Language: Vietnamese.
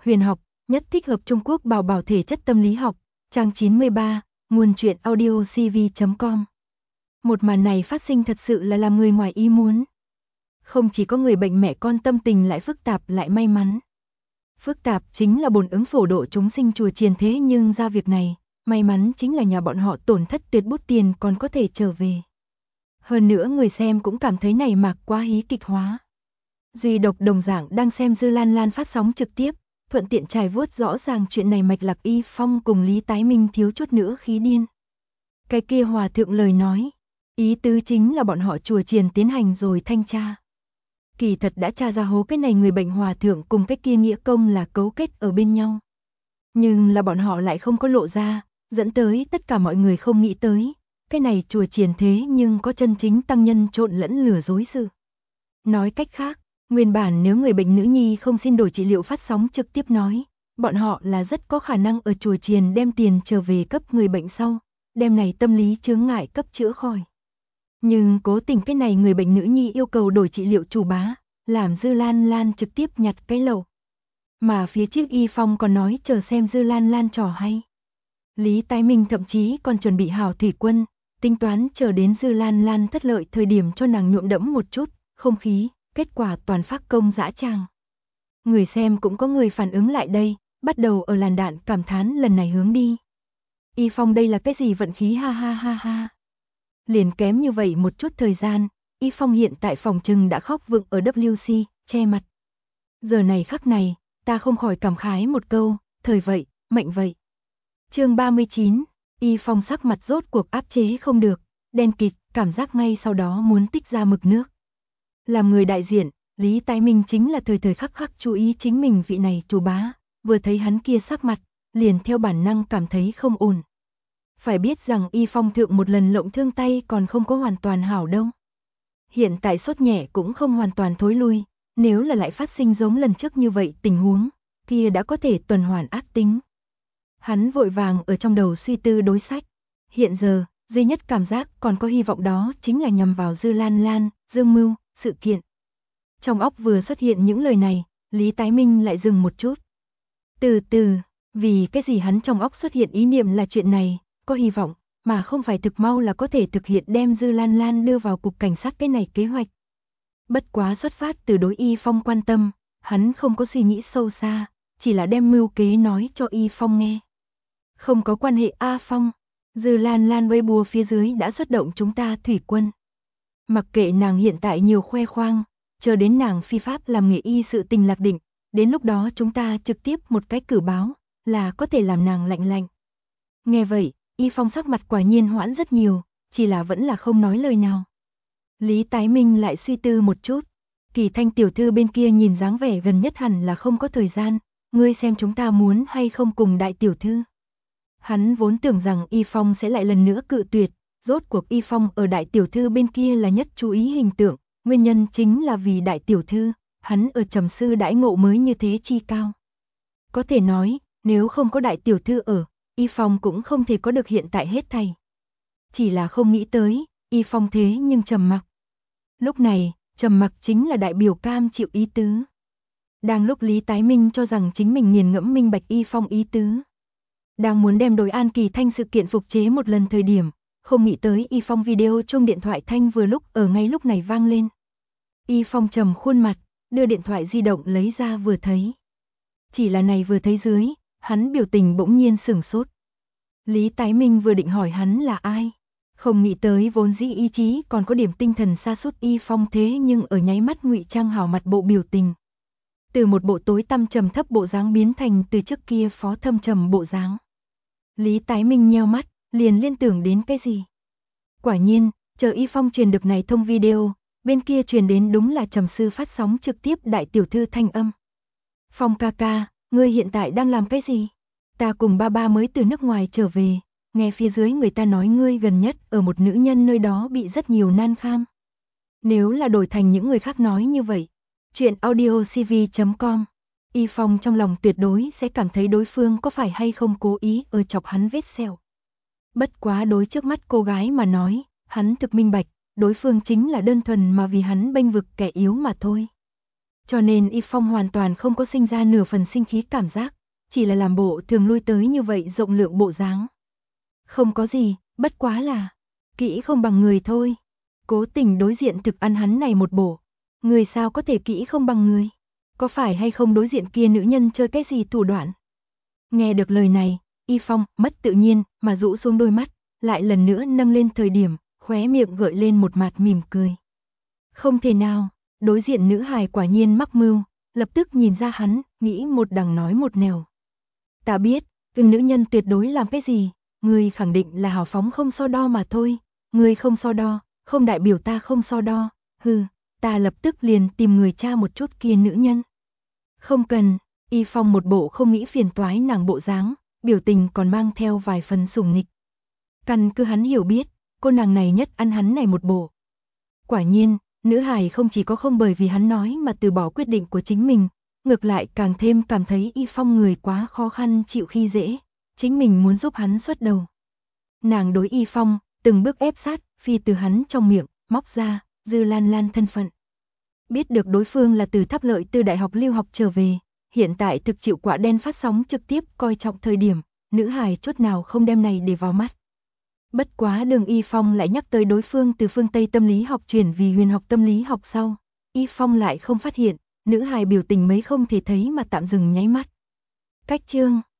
huyền học, nhất thích hợp Trung Quốc bảo bảo thể chất tâm lý học, trang 93, nguồn truyện audio cv.com. Một màn này phát sinh thật sự là làm người ngoài ý muốn. Không chỉ có người bệnh mẹ con tâm tình lại phức tạp lại may mắn. Phức tạp chính là bổn ứng phổ độ chúng sinh chùa Chiền thế nhưng ra việc này, may mắn chính là nhà bọn họ tổn thất tuyệt bút tiền còn có thể trở về. Hơn nữa người xem cũng cảm thấy này mạc quá hí kịch hóa. Duy độc đồng dạng đang xem Dư Lan Lan phát sóng trực tiếp, thuận tiện trải vuốt rõ ràng chuyện này mạch lạc Y Phong cùng Lý Tái Minh thiếu chút nữa khí điên. Cái kia hòa thượng lời nói, ý tứ chính là bọn họ chùa Chiền tiến hành rồi thanh tra. Kỳ thật đã tra ra hố cái này người bệnh hòa thượng cùng cái kia nghĩa công là cấu kết ở bên nhau. Nhưng là bọn họ lại không có lộ ra, dẫn tới tất cả mọi người không nghĩ tới. Cái này chùa Chiền thế nhưng có chân chính tăng nhân trộn lẫn lừa dối sự. Nói cách khác, nguyên bản nếu người bệnh nữ nhi không xin đổi trị liệu phát sóng trực tiếp nói, bọn họ là rất có khả năng ở chùa Chiền đem tiền trở về cấp người bệnh sau, đem này tâm lý chướng ngại cấp chữa khỏi. Nhưng cố tình cái này người bệnh nữ nhi yêu cầu đổi trị liệu chủ bá, làm Dư Lan Lan trực tiếp nhặt cái lẩu. Mà phía trước Y Phong còn nói chờ xem Dư Lan Lan trò hay. Lý Tái Minh thậm chí còn chuẩn bị hào thủy quân, tính toán chờ đến Dư Lan Lan thất lợi thời điểm cho nàng nhuộm đẫm một chút, không khí, kết quả toàn phát công dã tràng. Người xem cũng có người phản ứng lại đây, bắt đầu ở làn đạn cảm thán lần này hướng đi. Y Phong đây là cái gì vận khí ha ha ha ha. Liền kém như vậy một chút thời gian, Y Phong hiện tại phòng trừng đã khóc vựng ở WC, che mặt. Giờ này khắc này, ta không khỏi cảm khái một câu, thời vậy, mệnh vậy. Chương 39, Y Phong sắc mặt rốt cuộc áp chế không được, đen kịt, cảm giác ngay sau đó muốn tích ra mực nước. Làm người đại diện, Lý Tái Minh chính là thời thời khắc khắc chú ý chính mình vị này chủ bá, vừa thấy hắn kia sắc mặt, liền theo bản năng cảm thấy không ổn. Phải biết rằng Y Phong thượng một lần lộng thương tay còn không có hoàn toàn hảo đâu. Hiện tại sốt nhẹ cũng không hoàn toàn thối lui, nếu là lại phát sinh giống lần trước như vậy tình huống, kia đã có thể tuần hoàn ác tính. Hắn vội vàng ở trong đầu suy tư đối sách. Hiện giờ, duy nhất cảm giác còn có hy vọng đó chính là nhằm vào Dư Lan Lan, Dương Mưu, sự kiện. Trong óc vừa xuất hiện những lời này, Lý Tái Minh lại dừng một chút. Từ từ, vì cái gì hắn trong óc xuất hiện ý niệm là chuyện này, có hy vọng, mà không phải thực mau là có thể thực hiện đem Dư Lan Lan đưa vào cục cảnh sát cái này kế hoạch. Bất quá xuất phát từ đối Y Phong quan tâm, hắn không có suy nghĩ sâu xa, chỉ là đem mưu kế nói cho Y Phong nghe. Không có quan hệ A Phong, Dư Lan Lan Weibo phía dưới đã xuất động chúng ta thủy quân. Mặc kệ nàng hiện tại nhiều khoe khoang, chờ đến nàng phi pháp làm nghề y sự tình lạc định, đến lúc đó chúng ta trực tiếp một cái cử báo, là có thể làm nàng lạnh lạnh. Nghe vậy, Y Phong sắc mặt quả nhiên hoãn rất nhiều, chỉ là vẫn là không nói lời nào. Lý Tái Minh lại suy tư một chút, Kỳ Thanh tiểu thư bên kia nhìn dáng vẻ gần nhất hẳn là không có thời gian, ngươi xem chúng ta muốn hay không cùng đại tiểu thư. Hắn vốn tưởng rằng Y Phong sẽ lại lần nữa cự tuyệt, rốt cuộc Y Phong ở đại tiểu thư bên kia là nhất chú ý hình tượng, nguyên nhân chính là vì đại tiểu thư, hắn ở trầm sư đãi ngộ mới như thế chi cao. Có thể nói, nếu không có đại tiểu thư ở, Y Phong cũng không thể có được hiện tại hết thảy. Chỉ là không nghĩ tới, Y Phong thế nhưng trầm mặc. Lúc này, trầm mặc chính là đại biểu cam chịu ý tứ. Đang lúc Lý Tái Minh cho rằng chính mình nghiền ngẫm minh bạch Y Phong ý tứ. Đang muốn đem đối An Kỳ Thanh sự kiện phục chế một lần thời điểm, không nghĩ tới Y Phong video chuông điện thoại thanh vừa lúc ở ngay lúc này vang lên. Y Phong trầm khuôn mặt, đưa điện thoại di động lấy ra vừa thấy. Chỉ là này vừa thấy dưới, hắn biểu tình bỗng nhiên sửng sốt. Lý Tái Minh vừa định hỏi hắn là ai, không nghĩ tới vốn dĩ ý chí còn có điểm tinh thần sa sút Y Phong thế nhưng ở nháy mắt ngụy trang hảo mặt bộ biểu tình. Từ một bộ tối tăm trầm thấp bộ dáng biến thành từ trước kia phó thâm trầm bộ dáng. Lý Tái Minh nheo mắt, liền liên tưởng đến cái gì. Quả nhiên, chờ Y Phong truyền được này thông video, bên kia truyền đến đúng là trầm sư phát sóng trực tiếp đại tiểu thư thanh âm. Phong ca ca, ngươi hiện tại đang làm cái gì? Ta cùng ba ba mới từ nước ngoài trở về, nghe phía dưới người ta nói ngươi gần nhất ở một nữ nhân nơi đó bị rất nhiều nan kham. Nếu là đổi thành những người khác nói như vậy, chuyện audio cv.com, Y Phong trong lòng tuyệt đối sẽ cảm thấy đối phương có phải hay không cố ý ở chọc hắn vết sẹo. Bất quá đối trước mắt cô gái mà nói, hắn thực minh bạch, đối phương chính là đơn thuần mà vì hắn bênh vực kẻ yếu mà thôi. Cho nên Y Phong hoàn toàn không có sinh ra nửa phần sinh khí cảm giác, chỉ là làm bộ thường lui tới như vậy rộng lượng bộ dáng. Không có gì, bất quá là kỹ không bằng người thôi. Cố Tình đối diện thực ăn hắn này một bổ. Người sao có thể kỹ không bằng người? Có phải hay không đối diện kia nữ nhân chơi cái gì thủ đoạn? Nghe được lời này, Y Phong mất tự nhiên mà rũ xuống đôi mắt, lại lần nữa nâng lên thời điểm, khóe miệng gợi lên một mặt mỉm cười. Không thể nào, đối diện nữ hài quả nhiên mắc mưu, lập tức nhìn ra hắn, nghĩ một đằng nói một nẻo. Ta biết, nữ nhân tuyệt đối làm cái gì, ngươi khẳng định là hào phóng không so đo mà thôi, ngươi không so đo, không đại biểu ta không so đo, hừ, ta lập tức liền tìm người tra một chút kia nữ nhân. Không cần, Y Phong một bộ không nghĩ phiền toái nàng bộ dáng, biểu tình còn mang theo vài phần sủng nịch. Căn cứ hắn hiểu biết, cô nàng này nhất ăn hắn này một bộ. Quả nhiên, nữ hài không chỉ có không bởi vì hắn nói mà từ bỏ quyết định của chính mình, ngược lại càng thêm cảm thấy Y Phong người quá khó khăn chịu khi dễ, chính mình muốn giúp hắn xuất đầu. Nàng đối Y Phong, từng bước ép sát, phi từ hắn trong miệng, móc ra, Dư Lan Lan thân phận. Biết được đối phương là từ Tháp Lợi Tư Đại học lưu học trở về, hiện tại thực chịu quả đen phát sóng trực tiếp coi trọng thời điểm, nữ hài chút nào không đem này để vào mắt. Bất quá Đường Y Phong lại nhắc tới đối phương từ phương Tây tâm lý học chuyển vì huyền học tâm lý học sau, Y Phong lại không phát hiện, nữ hài biểu tình mấy không thể thấy mà tạm dừng nháy mắt. Cách chương